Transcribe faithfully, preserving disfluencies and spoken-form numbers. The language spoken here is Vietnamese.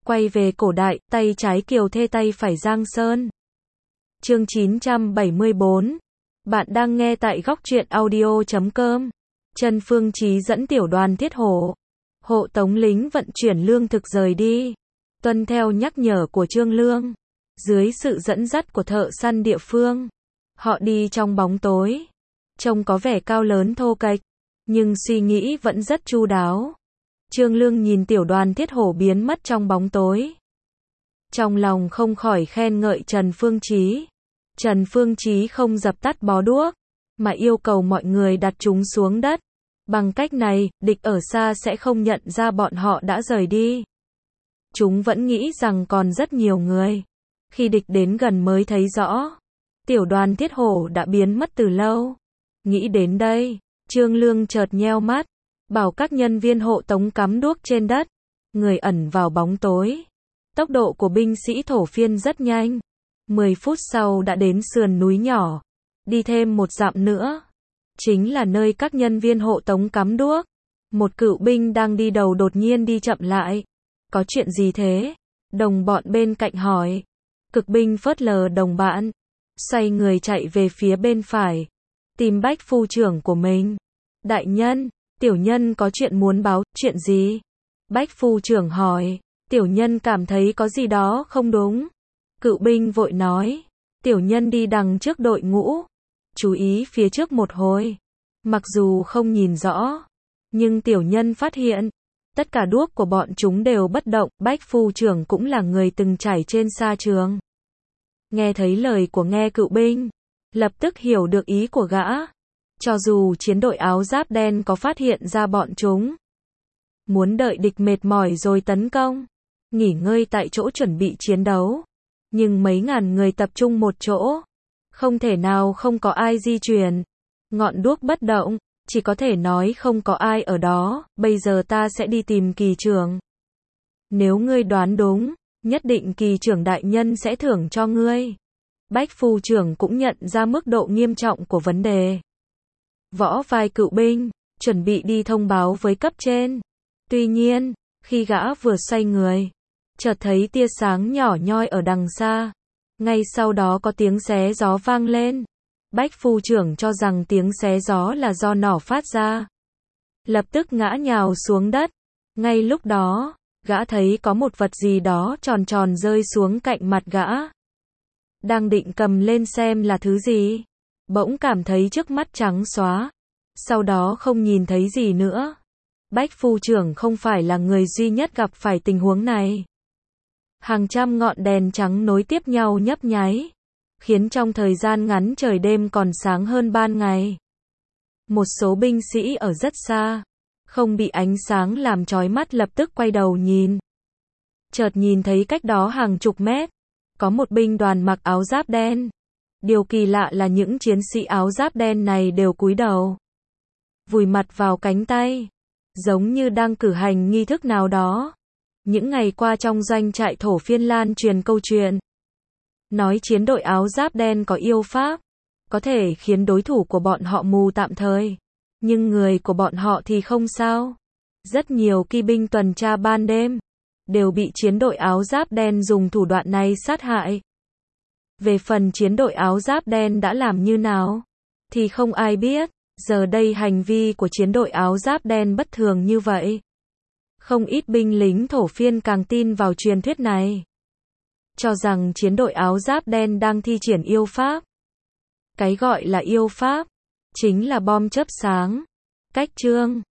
Quay về cổ đại, tay trái Kiều Thê tay phải Giang Sơn. Chương chín trăm bảy mươi bốn. Bạn đang nghe tại góc truyện audio chấm com. Trần Phương Chí dẫn tiểu đoàn Thiết Hổ, hộ tống lính vận chuyển lương thực rời đi. Tuân theo nhắc nhở của Trương Lương, dưới sự dẫn dắt của thợ săn địa phương, họ đi trong bóng tối. Trông có vẻ cao lớn thô kệch, nhưng suy nghĩ vẫn rất chu đáo. Trương Lương nhìn tiểu đoàn Thiết Hổ biến mất trong bóng tối, trong lòng không khỏi khen ngợi Trần Phương Chí. Trần Phương Chí không dập tắt bó đuốc, mà yêu cầu mọi người đặt chúng xuống đất. Bằng cách này, địch ở xa sẽ không nhận ra bọn họ đã rời đi. Chúng vẫn nghĩ rằng còn rất nhiều người. Khi địch đến gần mới thấy rõ, tiểu đoàn Thiết Hổ đã biến mất từ lâu. Nghĩ đến đây, Trương Lương chợt nheo mắt, bảo các nhân viên hộ tống cắm đuốc trên đất, người ẩn vào bóng tối. Tốc độ của binh sĩ thổ phiên rất nhanh. mười phút sau đã đến sườn núi nhỏ. Đi thêm một dặm nữa, chính là nơi các nhân viên hộ tống cắm đuốc. Một cựu binh đang đi đầu đột nhiên đi chậm lại. Có chuyện gì thế? Đồng bọn bên cạnh hỏi. Cực binh phớt lờ đồng bạn, xoay người chạy về phía bên phải, tìm Bách phu trưởng của mình. Đại nhân, tiểu nhân có chuyện muốn báo. Chuyện gì? Bách phu trưởng hỏi. Tiểu nhân cảm thấy có gì đó không đúng. Cựu binh vội nói. Tiểu nhân đi đằng trước đội ngũ, chú ý phía trước một hồi. Mặc dù không nhìn rõ, nhưng tiểu nhân phát hiện, tất cả đuốc của bọn chúng đều bất động. Bách phu trưởng cũng là người từng trải trên sa trường. Nghe thấy lời của nghe cựu binh, lập tức hiểu được ý của gã. Cho dù chiến đội áo giáp đen có phát hiện ra bọn chúng, muốn đợi địch mệt mỏi rồi tấn công, nghỉ ngơi tại chỗ chuẩn bị chiến đấu. Nhưng mấy ngàn người tập trung một chỗ, không thể nào không có ai di chuyển. Ngọn đuốc bất động, chỉ có thể nói không có ai ở đó. Bây giờ ta sẽ đi tìm kỳ trưởng. Nếu ngươi đoán đúng, nhất định kỳ trưởng đại nhân sẽ thưởng cho ngươi. Bách phu trưởng cũng nhận ra mức độ nghiêm trọng của vấn đề. Võ vai cựu binh, chuẩn bị đi thông báo với cấp trên. Tuy nhiên, khi gã vừa xoay người, chợt thấy tia sáng nhỏ nhoi ở đằng xa. Ngay sau đó có tiếng xé gió vang lên. Bách phu trưởng cho rằng tiếng xé gió là do nỏ phát ra, lập tức ngã nhào xuống đất. Ngay lúc đó, gã thấy có một vật gì đó tròn tròn rơi xuống cạnh mặt gã. Đang định cầm lên xem là thứ gì, bỗng cảm thấy trước mắt trắng xóa, sau đó không nhìn thấy gì nữa. Bách phu trưởng không phải là người duy nhất gặp phải tình huống này. Hàng trăm ngọn đèn trắng nối tiếp nhau nhấp nháy, khiến trong thời gian ngắn trời đêm còn sáng hơn ban ngày. Một số binh sĩ ở rất xa, không bị ánh sáng làm chói mắt lập tức quay đầu nhìn. Chợt nhìn thấy cách đó hàng chục mét, có một binh đoàn mặc áo giáp đen. Điều kỳ lạ là những chiến sĩ áo giáp đen này đều cúi đầu, vùi mặt vào cánh tay, giống như đang cử hành nghi thức nào đó. Những ngày qua trong doanh trại thổ phiên lan truyền câu chuyện, nói chiến đội áo giáp đen có yêu pháp, có thể khiến đối thủ của bọn họ mù tạm thời, nhưng người của bọn họ thì không sao. Rất nhiều kỵ binh tuần tra ban đêm, đều bị chiến đội áo giáp đen dùng thủ đoạn này sát hại. Về phần chiến đội áo giáp đen đã làm như nào, thì không ai biết. Giờ đây hành vi của chiến đội áo giáp đen bất thường như vậy. Không ít binh lính thổ phiên càng tin vào truyền thuyết này, cho rằng chiến đội áo giáp đen đang thi triển yêu pháp. Cái gọi là yêu pháp, chính là bom chớp sáng, cách chương.